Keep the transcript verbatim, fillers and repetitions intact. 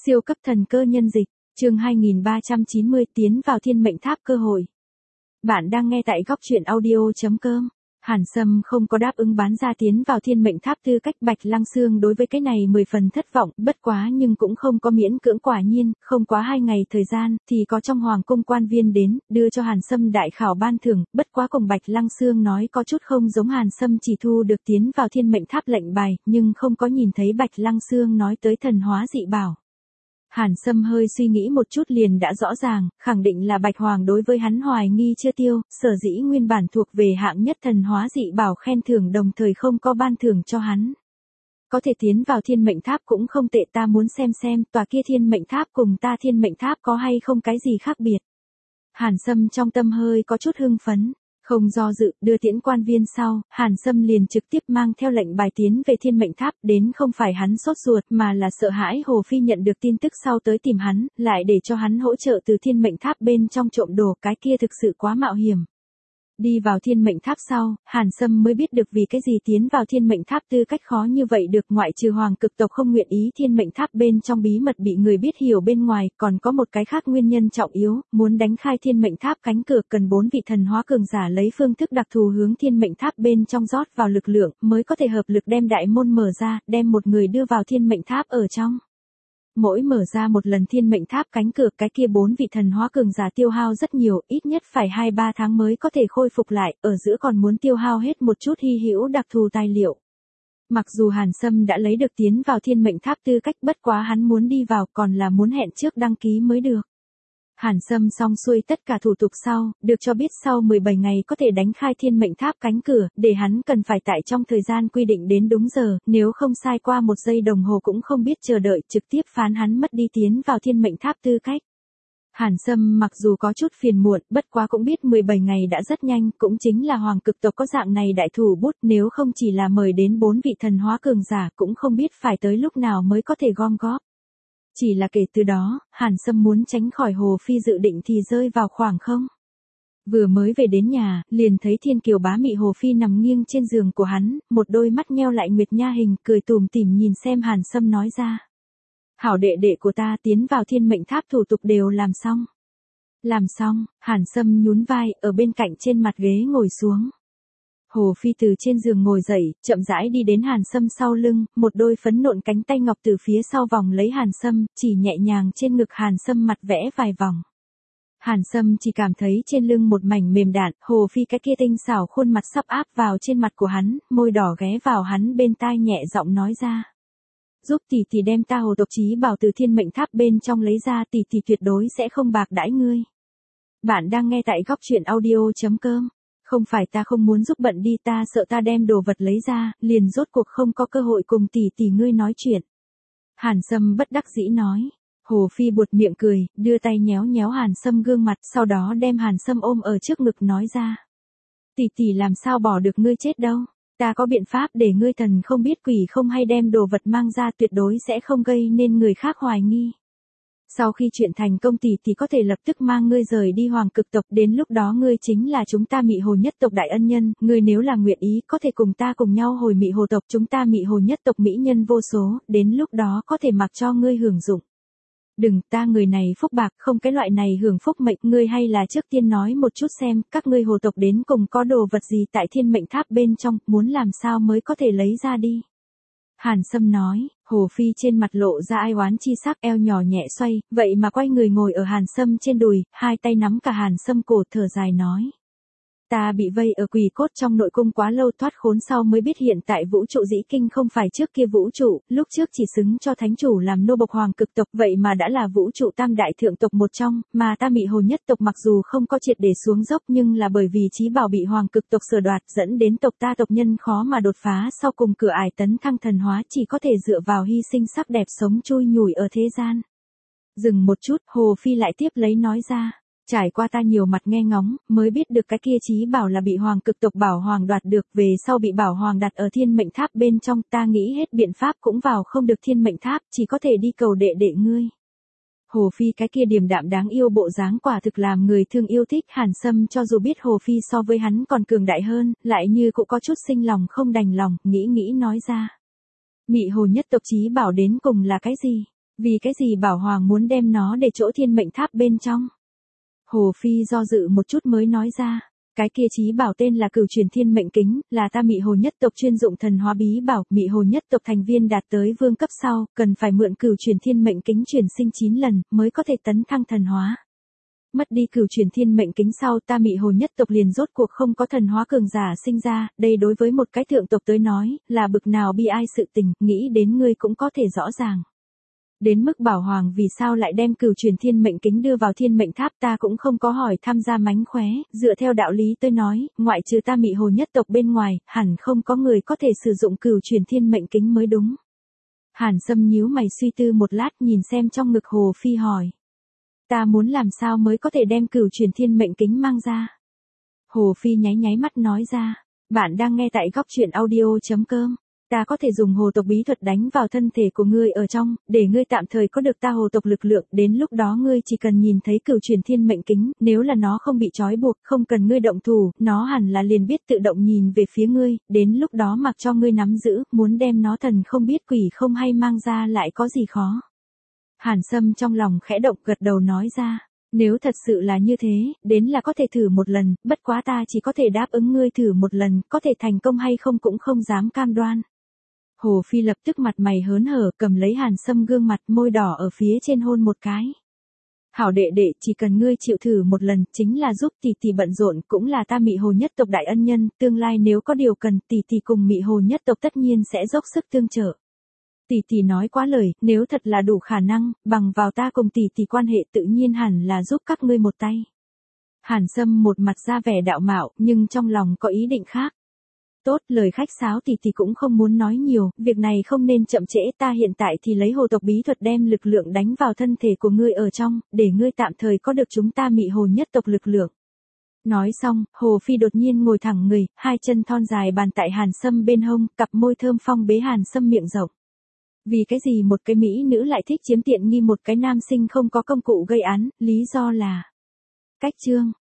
Siêu cấp thần cơ nhân dịch, chương hai nghìn ba trăm chín mươi tiến vào thiên mệnh tháp cơ hội. Bạn đang nghe tại góc truyện audio.com. Hàn Sâm không có đáp ứng bán ra tiến vào thiên mệnh tháp tư cách. Bạch Lăng Xương đối với cái này mười phần thất vọng, bất quá nhưng cũng không có miễn cưỡng. Quả nhiên, không quá hai ngày thời gian, thì có trong hoàng cung quan viên đến, đưa cho Hàn Sâm đại khảo ban thưởng, bất quá cùng Bạch Lăng Xương nói có chút không giống. Hàn Sâm chỉ thu được tiến vào thiên mệnh tháp lệnh bài, nhưng không có nhìn thấy Bạch Lăng Xương nói tới thần hóa dị bảo. Hàn Sâm hơi suy nghĩ một chút liền đã rõ ràng, khẳng định là Bạch Hoàng đối với hắn hoài nghi chưa tiêu, sở dĩ nguyên bản thuộc về hạng nhất thần hóa dị bảo khen thưởng đồng thời không có ban thưởng cho hắn. Có thể tiến vào thiên mệnh tháp cũng không tệ, ta muốn xem xem tòa kia thiên mệnh tháp cùng ta thiên mệnh tháp có hay không cái gì khác biệt. Hàn Sâm trong tâm hơi có chút hưng phấn. Không do dự, đưa tiễn quan viên sau, Hàn Sâm liền trực tiếp mang theo lệnh bài tiến về thiên mệnh tháp. Đến không phải hắn sốt ruột mà là sợ hãi Hồ Phi nhận được tin tức sau tới tìm hắn, lại để cho hắn hỗ trợ từ thiên mệnh tháp bên trong trộm đồ, cái kia thực sự quá mạo hiểm. Đi vào thiên mệnh tháp sau, Hàn Sâm mới biết được vì cái gì tiến vào thiên mệnh tháp tư cách khó như vậy được. Ngoại trừ hoàng cực tộc không nguyện ý thiên mệnh tháp bên trong bí mật bị người biết hiểu bên ngoài, còn có một cái khác nguyên nhân trọng yếu, muốn đánh khai thiên mệnh tháp cánh cửa cần bốn vị thần hóa cường giả lấy phương thức đặc thù hướng thiên mệnh tháp bên trong rót vào lực lượng, mới có thể hợp lực đem đại môn mở ra, đem một người đưa vào thiên mệnh tháp ở trong. Mỗi mở ra một lần thiên mệnh tháp cánh cửa, cái kia bốn vị thần hóa cường giả tiêu hao rất nhiều, ít nhất phải hai ba tháng mới có thể khôi phục lại, ở giữa còn muốn tiêu hao hết một chút hy hữu đặc thù tài liệu. Mặc dù Hàn Sâm đã lấy được tiến vào thiên mệnh tháp tư cách, bất quá hắn muốn đi vào còn là muốn hẹn trước đăng ký mới được. Hàn Sâm xong xuôi tất cả thủ tục sau, được cho biết sau mười bảy ngày có thể đánh khai thiên mệnh tháp cánh cửa, để hắn cần phải tại trong thời gian quy định đến đúng giờ, nếu không sai qua một giây đồng hồ cũng không biết chờ đợi, trực tiếp phán hắn mất đi tiến vào thiên mệnh tháp tư cách. Hàn Sâm mặc dù có chút phiền muộn, bất quá cũng biết mười bảy ngày đã rất nhanh, cũng chính là hoàng cực tộc có dạng này đại thủ bút, nếu không chỉ là mời đến bốn vị thần hóa cường giả cũng không biết phải tới lúc nào mới có thể gom góp. Chỉ là kể từ đó, Hàn Sâm muốn tránh khỏi Hồ Phi dự định thì rơi vào khoảng không. Vừa mới về đến nhà, liền thấy thiên kiều bá mị Hồ Phi nằm nghiêng trên giường của hắn, một đôi mắt nheo lại nguyệt nha hình, cười tủm tỉm nhìn xem Hàn Sâm nói ra. Hảo đệ đệ của ta, tiến vào thiên mệnh tháp thủ tục đều làm xong. Làm xong, Hàn Sâm nhún vai, ở bên cạnh trên mặt ghế ngồi xuống. Hồ Phi từ trên giường ngồi dậy, chậm rãi đi đến Hàn Sâm sau lưng, một đôi phấn nộn cánh tay ngọc từ phía sau vòng lấy Hàn Sâm, chỉ nhẹ nhàng trên ngực Hàn Sâm mặt vẽ vài vòng. Hàn Sâm chỉ cảm thấy trên lưng một mảnh mềm đạn, Hồ Phi cái kia tinh xảo khuôn mặt sắp áp vào trên mặt của hắn, môi đỏ ghé vào hắn bên tai nhẹ giọng nói ra. Giúp tỷ tỷ đem ta hồ tộc chí bảo từ thiên mệnh tháp bên trong lấy ra, tỷ tỷ tuyệt đối sẽ không bạc đãi ngươi. Bạn đang nghe tại góc truyện audio.com. Không phải ta không muốn giúp bận đi, ta sợ ta đem đồ vật lấy ra, liền rốt cuộc không có cơ hội cùng tỷ tỷ ngươi nói chuyện. Hàn Sâm bất đắc dĩ nói. Hồ Phi buột miệng cười, đưa tay nhéo nhéo Hàn Sâm gương mặt, sau đó đem Hàn Sâm ôm ở trước ngực nói ra. Tỷ tỷ làm sao bỏ được ngươi chết đâu, ta có biện pháp để ngươi thần không biết quỷ không hay đem đồ vật mang ra, tuyệt đối sẽ không gây nên người khác hoài nghi. Sau khi chuyện thành công tỷ thì có thể lập tức mang ngươi rời đi hoàng cực tộc, đến lúc đó ngươi chính là chúng ta Mị Hồ nhất tộc đại ân nhân, ngươi nếu là nguyện ý có thể cùng ta cùng nhau hồi Mị Hồ tộc, chúng ta Mị Hồ nhất tộc mỹ nhân vô số, đến lúc đó có thể mặc cho ngươi hưởng dụng. Đừng, ta người này phúc bạc, không cái loại này hưởng phúc mệnh, ngươi hay là trước tiên nói một chút xem, các ngươi hồ tộc đến cùng có đồ vật gì tại thiên mệnh tháp bên trong, muốn làm sao mới có thể lấy ra đi. Hàn Sâm nói. Hồ Phi trên mặt lộ ra ai oán chi sắc, eo nhỏ nhẹ xoay, vậy mà quay người ngồi ở Hàn Sâm trên đùi, hai tay nắm cả Hàn Sâm cổ, thở dài nói. Ta bị vây ở quỷ cốt trong nội cung quá lâu, thoát khốn sau mới biết hiện tại vũ trụ dĩ kinh không phải trước kia vũ trụ, lúc trước chỉ xứng cho thánh chủ làm nô bộc hoàng cực tộc, vậy mà đã là vũ trụ tam đại thượng tộc một trong, mà ta Mị Hồ nhất tộc mặc dù không có triệt để xuống dốc nhưng là bởi vì chí bảo bị hoàng cực tộc sở đoạt, dẫn đến tộc ta tộc nhân khó mà đột phá, sau cùng cửa ải tấn thăng thần hóa chỉ có thể dựa vào hy sinh sắc đẹp sống chui nhủi ở thế gian. Dừng một chút, Hồ Phi lại tiếp lấy nói ra. Trải qua ta nhiều mặt nghe ngóng, mới biết được cái kia chí bảo là bị hoàng cực tộc bảo hoàng đoạt được, về sau bị bảo hoàng đặt ở thiên mệnh tháp bên trong, ta nghĩ hết biện pháp cũng vào không được thiên mệnh tháp, chỉ có thể đi cầu đệ đệ ngươi. Hồ Phi cái kia điềm đạm đáng yêu bộ dáng quả thực làm người thương yêu thích. Hàn Sâm cho dù biết Hồ Phi so với hắn còn cường đại hơn, lại như cũng có chút sinh lòng không đành lòng, nghĩ nghĩ nói ra. Mị Hồ nhất tộc chí bảo đến cùng là cái gì? Vì cái gì Bảo Hoàng muốn đem nó để chỗ thiên mệnh tháp bên trong? Hồ Phi do dự một chút mới nói ra. Cái kia chí bảo tên là Cửu Truyền Thiên Mệnh Kính, là ta Mị Hồ nhất tộc chuyên dụng thần hóa bí bảo, Mị Hồ nhất tộc thành viên đạt tới vương cấp sau, cần phải mượn Cửu Truyền Thiên Mệnh Kính chuyển sinh chín lần, mới có thể tấn thăng thần hóa. Mất đi Cửu Truyền Thiên Mệnh Kính sau, ta Mị Hồ nhất tộc liền rốt cuộc không có thần hóa cường giả sinh ra, đây đối với một cái thượng tộc tới nói, là bực nào bi ai sự tình, nghĩ đến ngươi cũng có thể rõ ràng. Đến mức Bảo Hoàng vì sao lại đem Cửu Truyền Thiên Mệnh Kính đưa vào thiên mệnh tháp ta cũng không có hỏi tham gia mánh khóe, dựa theo đạo lý tôi nói, ngoại trừ ta Mị Hồ nhất tộc bên ngoài, hẳn không có người có thể sử dụng Cửu Truyền Thiên Mệnh Kính mới đúng. Hàn Sâm nhíu mày suy tư một lát nhìn xem trong ngực Hồ Phi hỏi. Ta muốn làm sao mới có thể đem Cửu Truyền Thiên Mệnh Kính mang ra? Hồ Phi nháy nháy mắt nói ra, bạn đang nghe tại góc truyện audio chấm com. Ta có thể dùng hồ tộc bí thuật đánh vào thân thể của ngươi ở trong, để ngươi tạm thời có được ta hồ tộc lực lượng, đến lúc đó ngươi chỉ cần nhìn thấy Cửu Truyền Thiên Mệnh Kính, nếu là nó không bị trói buộc, không cần ngươi động thủ, nó hẳn là liền biết tự động nhìn về phía ngươi, đến lúc đó mặc cho ngươi nắm giữ, muốn đem nó thần không biết quỷ không hay mang ra lại có gì khó. Hàn Sâm trong lòng khẽ động gật đầu nói ra. Nếu thật sự là như thế, đến là có thể thử một lần, bất quá ta chỉ có thể đáp ứng ngươi thử một lần, có thể thành công hay không cũng không dám cam đoan. Hồ Phi lập tức mặt mày hớn hở, cầm lấy Hàn Sâm gương mặt, môi đỏ ở phía trên hôn một cái. Hảo đệ đệ, chỉ cần ngươi chịu thử một lần, chính là giúp tỷ tỷ bận rộn, cũng là ta Mị Hồ nhất tộc đại ân nhân, tương lai nếu có điều cần, tỷ tỷ cùng Mị Hồ nhất tộc tất nhiên sẽ dốc sức tương trợ. Tỷ tỷ nói quá lời, nếu thật là đủ khả năng, bằng vào ta cùng tỷ tỷ quan hệ tự nhiên hẳn là giúp các ngươi một tay. Hàn Sâm một mặt ra vẻ đạo mạo, nhưng trong lòng có ý định khác. Tốt, lời khách sáo tỷ tỷ cũng không muốn nói nhiều, việc này không nên chậm trễ, ta hiện tại thì lấy hồ tộc bí thuật đem lực lượng đánh vào thân thể của ngươi ở trong, để ngươi tạm thời có được chúng ta Mị Hồ nhất tộc lực lượng. Nói xong, Hồ Phi đột nhiên ngồi thẳng người, hai chân thon dài bàn tại Hàn Sâm bên hông, cặp môi thơm phong bế Hàn Sâm miệng rộng. Vì cái gì một cái mỹ nữ lại thích chiếm tiện nghi một cái nam sinh không có công cụ gây án, lý do là cách chương.